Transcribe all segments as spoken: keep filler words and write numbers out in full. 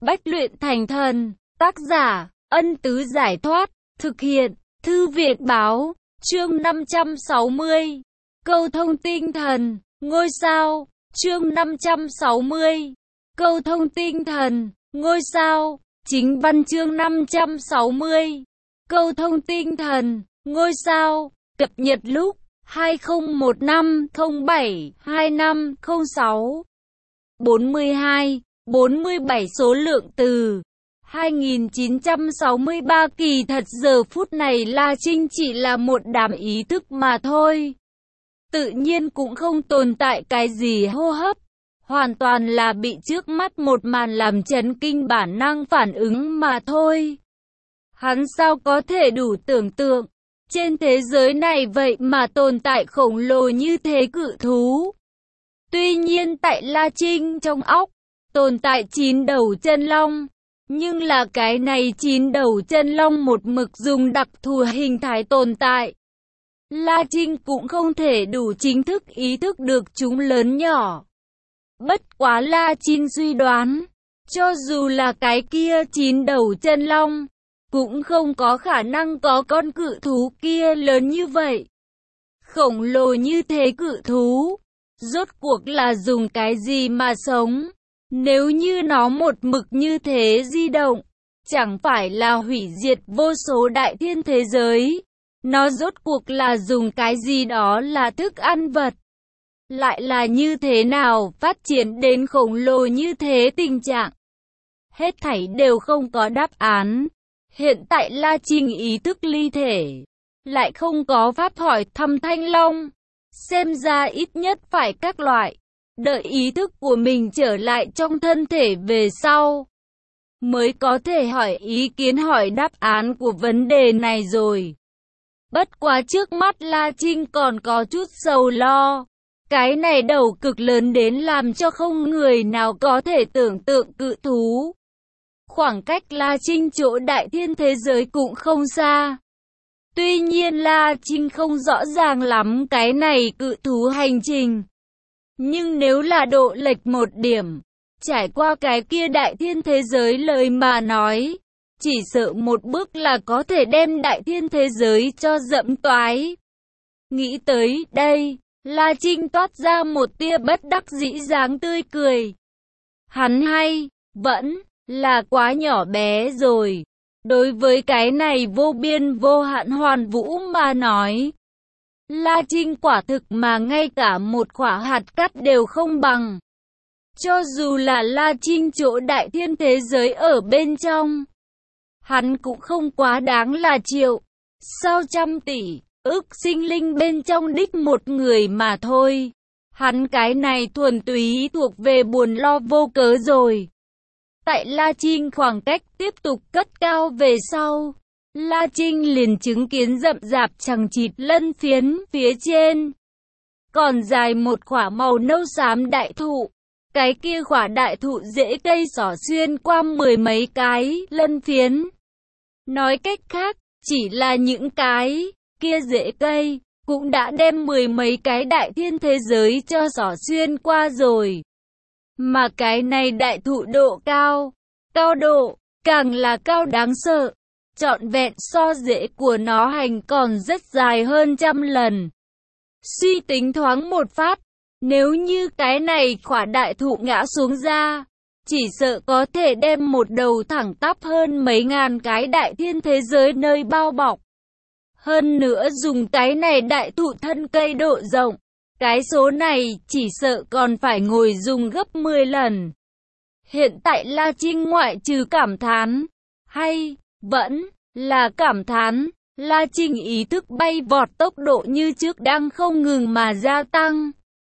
Bách luyện thành thần. Tác giả, Ân Tứ Giải Thoát. Thực hiện, Thư Việt Báo. Chương năm trăm sáu mươi. Câu thông tinh thần, ngôi sao. Chương năm trăm sáu mươi. Câu thông tinh thần, ngôi sao. Chính văn chương năm trăm sáu mươi. Câu thông tinh thần, ngôi sao. Cập nhật lúc hai không một năm không bảy hai năm không sáu. bốn mươi hai, bốn mươi bảy số lượng từ. hai nghìn chín trăm sáu mươi ba. Kỳ thật giờ phút này La Trinh chỉ là một đám ý thức mà thôi. Tự nhiên cũng không tồn tại cái gì hô hấp. Hoàn toàn là bị trước mắt một màn làm chấn kinh bản năng phản ứng mà thôi. Hắn sao có thể đủ tưởng tượng. Trên thế giới này vậy mà tồn tại khổng lồ như thế cự thú. Tuy nhiên tại La Trinh trong óc, tồn tại chín đầu chân long. Nhưng là cái này chín đầu chân long một mực dùng đặc thù hình thái tồn tại. La Trinh cũng không thể đủ chính thức ý thức được chúng lớn nhỏ. Bất quá La Trinh suy đoán, cho dù là cái kia chín đầu chân long, cũng không có khả năng có con cự thú kia lớn như vậy. Khổng lồ như thế cự thú, rốt cuộc là dùng cái gì mà sống? Nếu như nó một mực như thế di động, chẳng phải là hủy diệt vô số đại thiên thế giới. Nó rốt cuộc là dùng cái gì đó là thức ăn vật. Lại là như thế nào phát triển đến khổng lồ như thế tình trạng? Hết thảy đều không có đáp án. Hiện tại La Trinh ý thức ly thể, lại không có pháp hỏi thăm Thanh Long. Xem ra ít nhất phải các loại, đợi ý thức của mình trở lại trong thân thể về sau, mới có thể hỏi ý kiến hỏi đáp án của vấn đề này rồi. Bất quá trước mắt La Trinh còn có chút sầu lo. Cái này đầu cực lớn đến làm cho không người nào có thể tưởng tượng cự thú. Khoảng cách La Trinh chỗ đại thiên thế giới cũng không xa. Tuy nhiên La Trinh không rõ ràng lắm cái này cự thú hành trình. Nhưng nếu là độ lệch một điểm, trải qua cái kia đại thiên thế giới lời mà nói, chỉ sợ một bước là có thể đem đại thiên thế giới cho dẫm toái. Nghĩ tới đây, La Trinh toát ra một tia bất đắc dĩ dáng tươi cười. Hắn hay, vẫn là quá nhỏ bé rồi. Đối với cái này vô biên vô hạn hoàn vũ mà nói, La Trinh quả thực mà ngay cả một quả hạt cát đều không bằng. Cho dù là La Trinh chỗ đại thiên thế giới ở bên trong, hắn cũng không quá đáng là triệu, sao trăm tỷ, ức sinh linh bên trong đích một người mà thôi. Hắn cái này thuần túy thuộc về buồn lo vô cớ rồi. Tại La Trinh khoảng cách tiếp tục cất cao về sau, La Trinh liền chứng kiến rậm rạp chằng chịt lân phiến phía trên. Còn dài một khỏa màu nâu xám đại thụ. Cái kia khỏa đại thụ rễ cây xỏ xuyên qua mười mấy cái lân phiến. Nói cách khác, chỉ là những cái kia rễ cây, cũng đã đem mười mấy cái đại thiên thế giới cho xỏ xuyên qua rồi. Mà cái này đại thụ độ cao, cao độ, càng là cao đáng sợ. Trọn vẹn so rễ của nó hành còn rất dài hơn trăm lần. Suy tính thoáng một phát, nếu như cái này khỏa đại thụ ngã xuống ra, chỉ sợ có thể đem một đầu thẳng tắp hơn mấy ngàn cái đại thiên thế giới nơi bao bọc. Hơn nữa dùng cái này đại thụ thân cây độ rộng, cái số này chỉ sợ còn phải ngồi dùng gấp mười lần. Hiện tại La Trinh ngoại trừ cảm thán, hay vẫn là cảm thán, La Trinh ý thức bay vọt tốc độ như trước đang không ngừng mà gia tăng.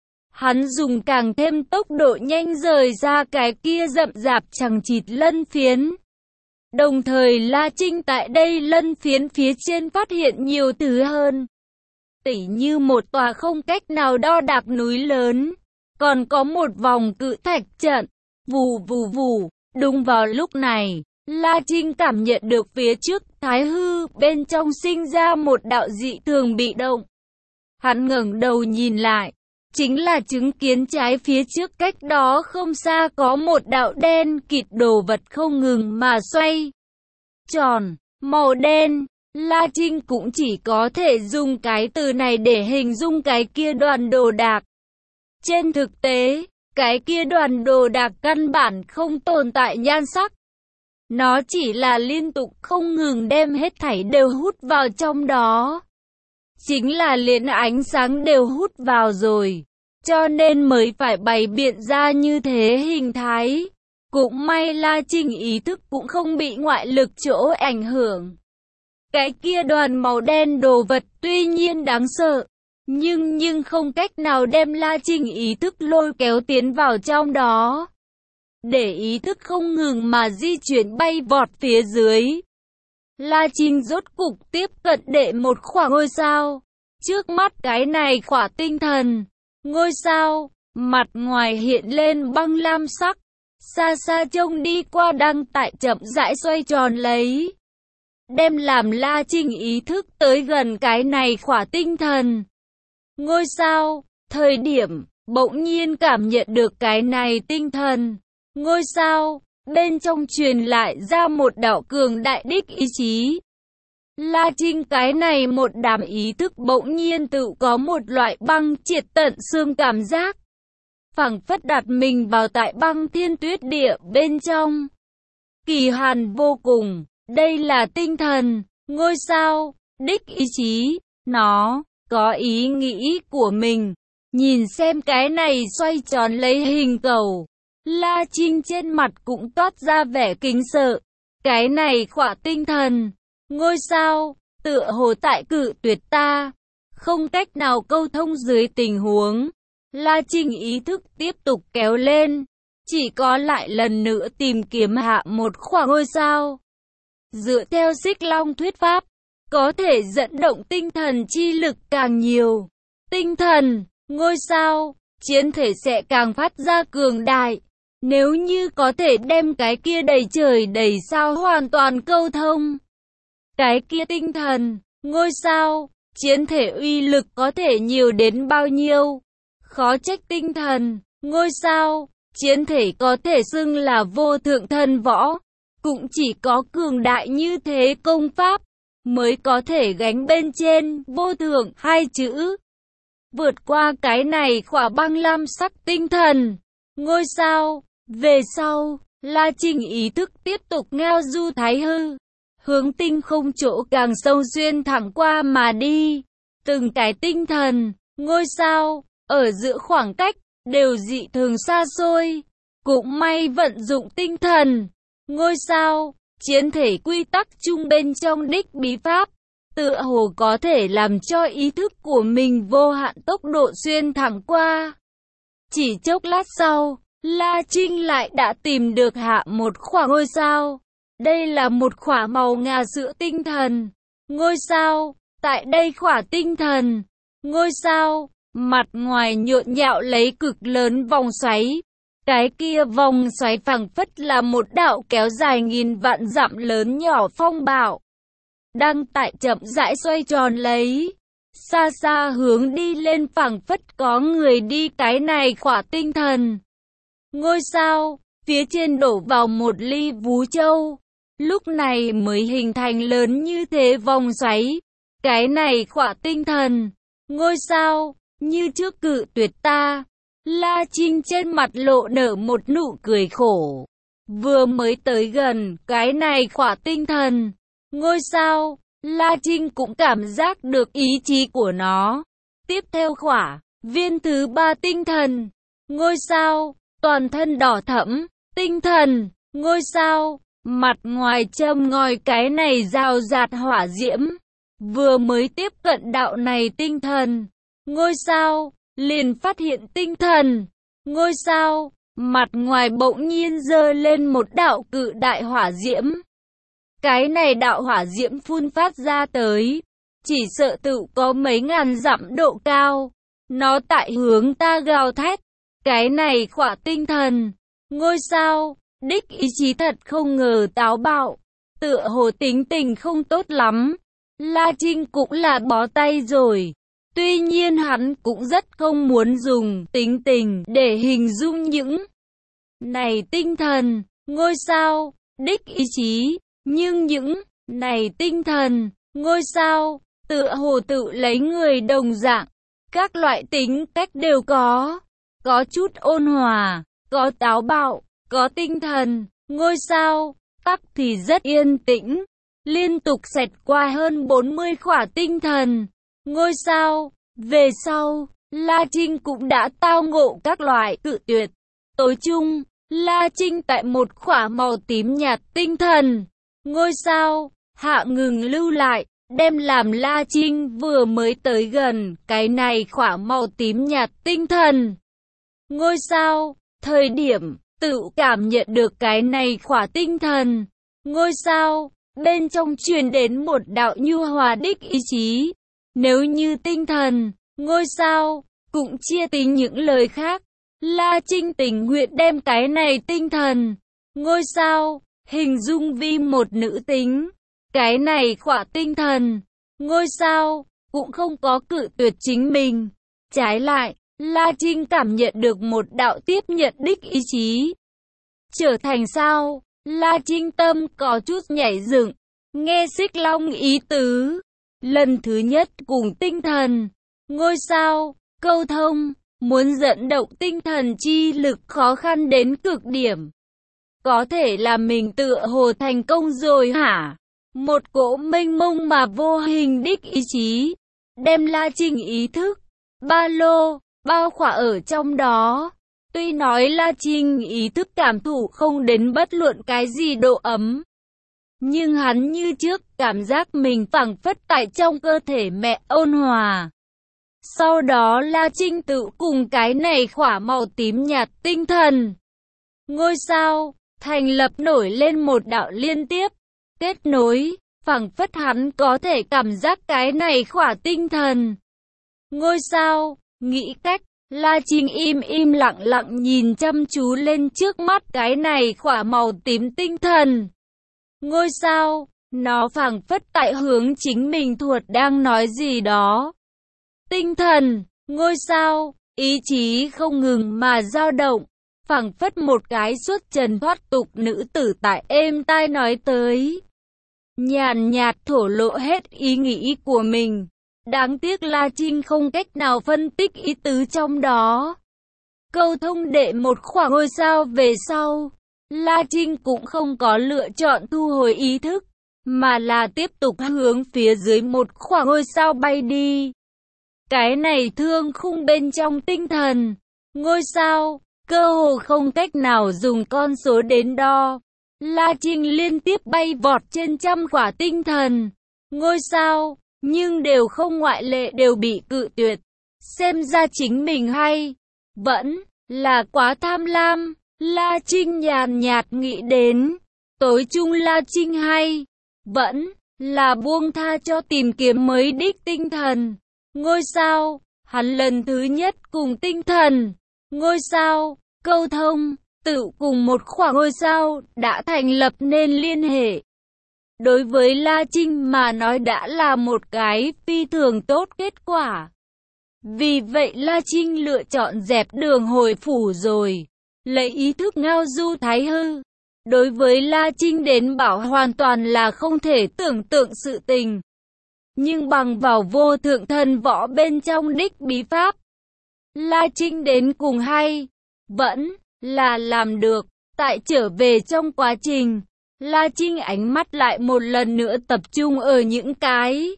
Hắn dùng càng thêm tốc độ nhanh rời ra cái kia rậm rạp chằng chịt lân phiến. Đồng thời La Trinh tại đây lân phiến phía trên phát hiện nhiều thứ hơn. Tỉ như một tòa không cách nào đo đạc núi lớn, còn có một vòng cự thạch trận, vù vù vù. Đúng vào lúc này, La Trinh cảm nhận được phía trước thái hư bên trong sinh ra một đạo dị thường bị động. Hắn ngẩng đầu nhìn lại, chính là chứng kiến trái phía trước cách đó không xa có một đạo đen kịt đồ vật không ngừng mà xoay tròn, màu đen. La Trinh cũng chỉ có thể dùng cái từ này để hình dung cái kia đoàn đồ đạc. Trên thực tế, cái kia đoàn đồ đạc căn bản không tồn tại nhan sắc. Nó chỉ là liên tục không ngừng đem hết thảy đều hút vào trong đó. Chính là liền ánh sáng đều hút vào rồi, cho nên mới phải bày biện ra như thế hình thái. Cũng may La Trinh ý thức cũng không bị ngoại lực chỗ ảnh hưởng. Cái kia đoàn màu đen đồ vật tuy nhiên đáng sợ, nhưng nhưng không cách nào đem La Trinh ý thức lôi kéo tiến vào trong đó. Để ý thức không ngừng mà di chuyển bay vọt phía dưới. La Trinh rốt cục tiếp cận đệ một khỏa ngôi sao. Trước mắt cái này khỏa tinh thần ngôi sao, mặt ngoài hiện lên băng lam sắc, xa xa trông đi qua đang tại chậm rãi xoay tròn lấy. Đem làm La Trinh ý thức tới gần cái này khỏa tinh thần ngôi sao, thời điểm bỗng nhiên cảm nhận được cái này tinh thần ngôi sao, bên trong truyền lại ra một đạo cường đại đích ý chí. La Trinh cái này một đám ý thức bỗng nhiên tự có một loại băng triệt tận xương cảm giác. Phảng phất đặt mình vào tại băng thiên tuyết địa bên trong. Kỳ hàn vô cùng, đây là tinh thần, ngôi sao, đích ý chí, nó có ý nghĩ của mình. Nhìn xem cái này xoay tròn lấy hình cầu, La Trinh trên mặt cũng toát ra vẻ kính sợ. Cái này khỏa tinh thần ngôi sao, tựa hồ tại cự tuyệt ta, không cách nào câu thông dưới tình huống. La Trinh ý thức tiếp tục kéo lên, chỉ có lại lần nữa tìm kiếm hạ một khỏa ngôi sao. Dựa theo Xích Long thuyết pháp, có thể dẫn động tinh thần chi lực càng nhiều, tinh thần, ngôi sao, chiến thể sẽ càng phát ra cường đại. Nếu như có thể đem cái kia đầy trời đầy sao hoàn toàn câu thông, cái kia tinh thần, ngôi sao, chiến thể uy lực có thể nhiều đến bao nhiêu. Khó trách tinh thần, ngôi sao, chiến thể có thể xưng là vô thượng thần võ. Cũng chỉ có cường đại như thế công pháp, mới có thể gánh bên trên vô thượng hai chữ. Vượt qua cái này khỏa băng lam sắc tinh thần ngôi sao, về sau, La Trinh ý thức tiếp tục ngao du thái hư, hướng tinh không chỗ càng sâu xuyên thẳng qua mà đi. Từng cái tinh thần ngôi sao, ở giữa khoảng cách, đều dị thường xa xôi. Cũng may vận dụng tinh thần ngôi sao, chiến thể quy tắc chung bên trong đích bí pháp, tựa hồ có thể làm cho ý thức của mình vô hạn tốc độ xuyên thẳng qua. Chỉ chốc lát sau, La Trinh lại đã tìm được hạ một khỏa ngôi sao. Đây là một khỏa màu ngà sữa tinh thần ngôi sao. Tại đây khỏa tinh thần ngôi sao, mặt ngoài nhộn nhạo lấy cực lớn vòng xoáy. Cái kia vòng xoáy phảng phất là một đạo kéo dài nghìn vạn dặm lớn nhỏ phong bạo, đang tại chậm rãi xoay tròn lấy. Xa xa hướng đi lên phảng phất có người đi cái này khỏa tinh thần ngôi sao, phía trên đổ vào một ly vú châu. Lúc này mới hình thành lớn như thế vòng xoáy. Cái này khỏa tinh thần ngôi sao, như trước cự tuyệt ta. La Trinh trên mặt lộ nở một nụ cười khổ. Vừa mới tới gần cái này khỏa tinh thần ngôi sao, La Trinh cũng cảm giác được ý chí của nó. Tiếp theo khỏa viên thứ ba tinh thần ngôi sao, toàn thân đỏ thẫm, tinh thần ngôi sao, mặt ngoài châm ngòi cái này rào rạt hỏa diễm. Vừa mới tiếp cận đạo này tinh thần ngôi sao, liền phát hiện tinh thần ngôi sao, mặt ngoài bỗng nhiên giơ lên một đạo cự đại hỏa diễm. Cái này đạo hỏa diễm phun phát ra tới, chỉ sợ tự có mấy ngàn dặm độ cao. Nó tại hướng ta gào thét. Cái này khỏa tinh thần ngôi sao, đích ý chí thật không ngờ táo bạo, tựa hồ tính tình không tốt lắm. La Trinh cũng là bó tay rồi. Tuy nhiên hắn cũng rất không muốn dùng tính tình để hình dung những này tinh thần, ngôi sao, đích ý chí, nhưng những này tinh thần, ngôi sao, tựa hồ tự lấy người đồng dạng, các loại tính cách đều có, có chút ôn hòa, có táo bạo, có tinh thần, ngôi sao, tắc thì rất yên tĩnh, liên tục xẹt qua hơn bốn mươi khỏa tinh thần, ngôi sao. Về sau, La Trinh cũng đã tao ngộ các loại cự tuyệt. Tối chung, La Trinh tại một khỏa màu tím nhạt tinh thần, ngôi sao, hạ ngừng lưu lại, đem làm La Trinh vừa mới tới gần cái này khỏa màu tím nhạt tinh thần. Ngôi sao, thời điểm, tự cảm nhận được cái này khỏa tinh thần, ngôi sao, bên trong truyền đến một đạo nhu hòa đích ý chí. Nếu như tinh thần, ngôi sao, cũng chia tính những lời khác, La Trinh tình nguyện đem cái này tinh thần, ngôi sao, hình dung vi một nữ tính. Cái này khỏa tinh thần, ngôi sao, cũng không có cự tuyệt chính mình. Trái lại, La Trinh cảm nhận được một đạo tiếp nhận đích ý chí. Trở thành sao, La Trinh tâm có chút nhảy dựng, nghe Xích Long ý tứ. Lần thứ nhất cùng tinh thần, ngôi sao, câu thông, muốn dẫn động tinh thần chi lực khó khăn đến cực điểm. Có thể là mình tựa hồ thành công rồi hả? Một cỗ mênh mông mà vô hình đích ý chí, đem La Trinh ý thức, ba lô, bao khỏa ở trong đó. Tuy nói La Trinh ý thức cảm thụ không đến bất luận cái gì độ ấm, nhưng hắn như trước cảm giác mình phảng phất tại trong cơ thể mẹ ôn hòa. Sau đó La Trinh tự cùng cái này khỏa màu tím nhạt tinh thần, ngôi sao, thành lập nổi lên một đạo liên tiếp, kết nối, phảng phất hắn có thể cảm giác cái này khỏa tinh thần. Ngôi sao, nghĩ cách, La Trinh im im lặng lặng nhìn chăm chú lên trước mắt cái này khỏa màu tím tinh thần. Ngôi sao, nó phảng phất tại hướng chính mình thuật đang nói gì đó. Tinh thần, ngôi sao, ý chí không ngừng mà dao động, phảng phất một cái xuất trần thoát tục nữ tử tại êm tai nói tới. Nhàn nhạt thổ lộ hết ý nghĩ của mình. Đáng tiếc La Trinh không cách nào phân tích ý tứ trong đó. Câu thông đệ một khoảng ngôi sao về sau, La Trinh cũng không có lựa chọn thu hồi ý thức, mà là tiếp tục hướng phía dưới một khoảng ngôi sao bay đi. Cái này thương khung bên trong tinh thần, ngôi sao, cơ hồ không cách nào dùng con số đến đo. La Trinh liên tiếp bay vọt trên trăm quả tinh thần, ngôi sao, nhưng đều không ngoại lệ đều bị cự tuyệt. Xem ra chính mình hay, vẫn là quá tham lam. La Trinh nhàn nhạt nghĩ đến, tối chung La Trinh hay, vẫn là buông tha cho tìm kiếm mới đích tinh thần. Ngôi sao, hắn lần thứ nhất cùng tinh thần, ngôi sao, câu thông, tự cùng một khoảng ngôi sao, đã thành lập nên liên hệ. Đối với La Trinh mà nói đã là một cái phi thường tốt kết quả. Vì vậy La Trinh lựa chọn dẹp đường hồi phủ rồi, lấy ý thức ngao du thái hư. Đối với La Trinh đến bảo hoàn toàn là không thể tưởng tượng sự tình. Nhưng bằng vào vô thượng thần võ bên trong đích bí pháp, La Trinh đến cùng hay, vẫn là làm được. Tại trở về trong quá trình, La Trinh ánh mắt lại một lần nữa tập trung ở những cái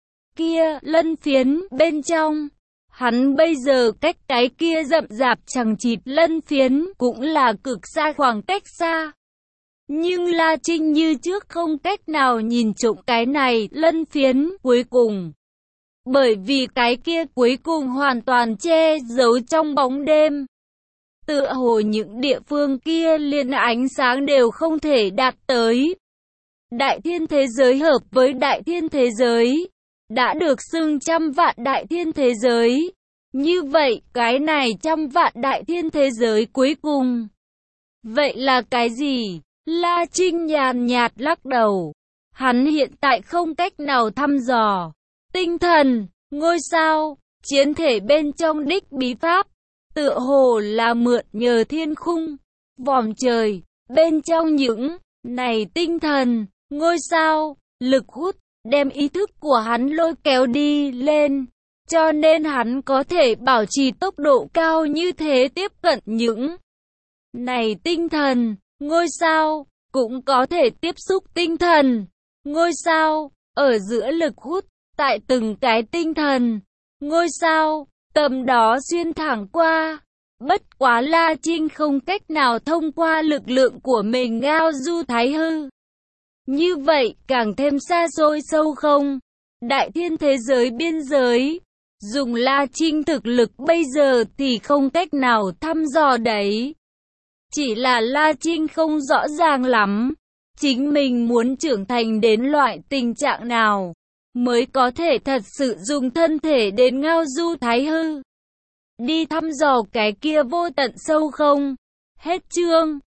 kia lân phiến bên trong. Hắn bây giờ cách cái kia rậm rạp chằng chịt lân phiến cũng là cực xa khoảng cách xa. Nhưng La Trinh như trước không cách nào nhìn trộm cái này lân phiến cuối cùng. Bởi vì cái kia cuối cùng hoàn toàn che giấu trong bóng đêm. Tựa hồ những địa phương kia liền ánh sáng đều không thể đạt tới. Đại thiên thế giới hợp với đại thiên thế giới, đã được xưng trăm vạn đại thiên thế giới. Như vậy, cái này trăm vạn đại thiên thế giới cuối cùng, vậy là cái gì? La Trinh nhàn nhạt lắc đầu. Hắn hiện tại không cách nào thăm dò. Tinh thần, ngôi sao, chiến thể bên trong đích bí pháp, tựa hồ là mượn nhờ thiên khung, vòm trời, bên trong những này tinh thần, ngôi sao, lực hút, đem ý thức của hắn lôi kéo đi lên, cho nên hắn có thể bảo trì tốc độ cao như thế tiếp cận những này tinh thần, ngôi sao, cũng có thể tiếp xúc tinh thần, ngôi sao, ở giữa lực hút, tại từng cái tinh thần, ngôi sao, tầm đó xuyên thẳng qua. Bất quá La Trinh không cách nào thông qua lực lượng của mình ngao du thái hư. Như vậy càng thêm xa xôi sâu không? Đại thiên thế giới biên giới, dùng La Trinh thực lực bây giờ thì không cách nào thăm dò đấy. Chỉ là La Trinh không rõ ràng lắm, chính mình muốn trưởng thành đến loại tình trạng nào, mới có thể thật sự dùng thân thể đến ngao du thái hư. Đi thăm dò cái kia vô tận sâu không? Hết chương.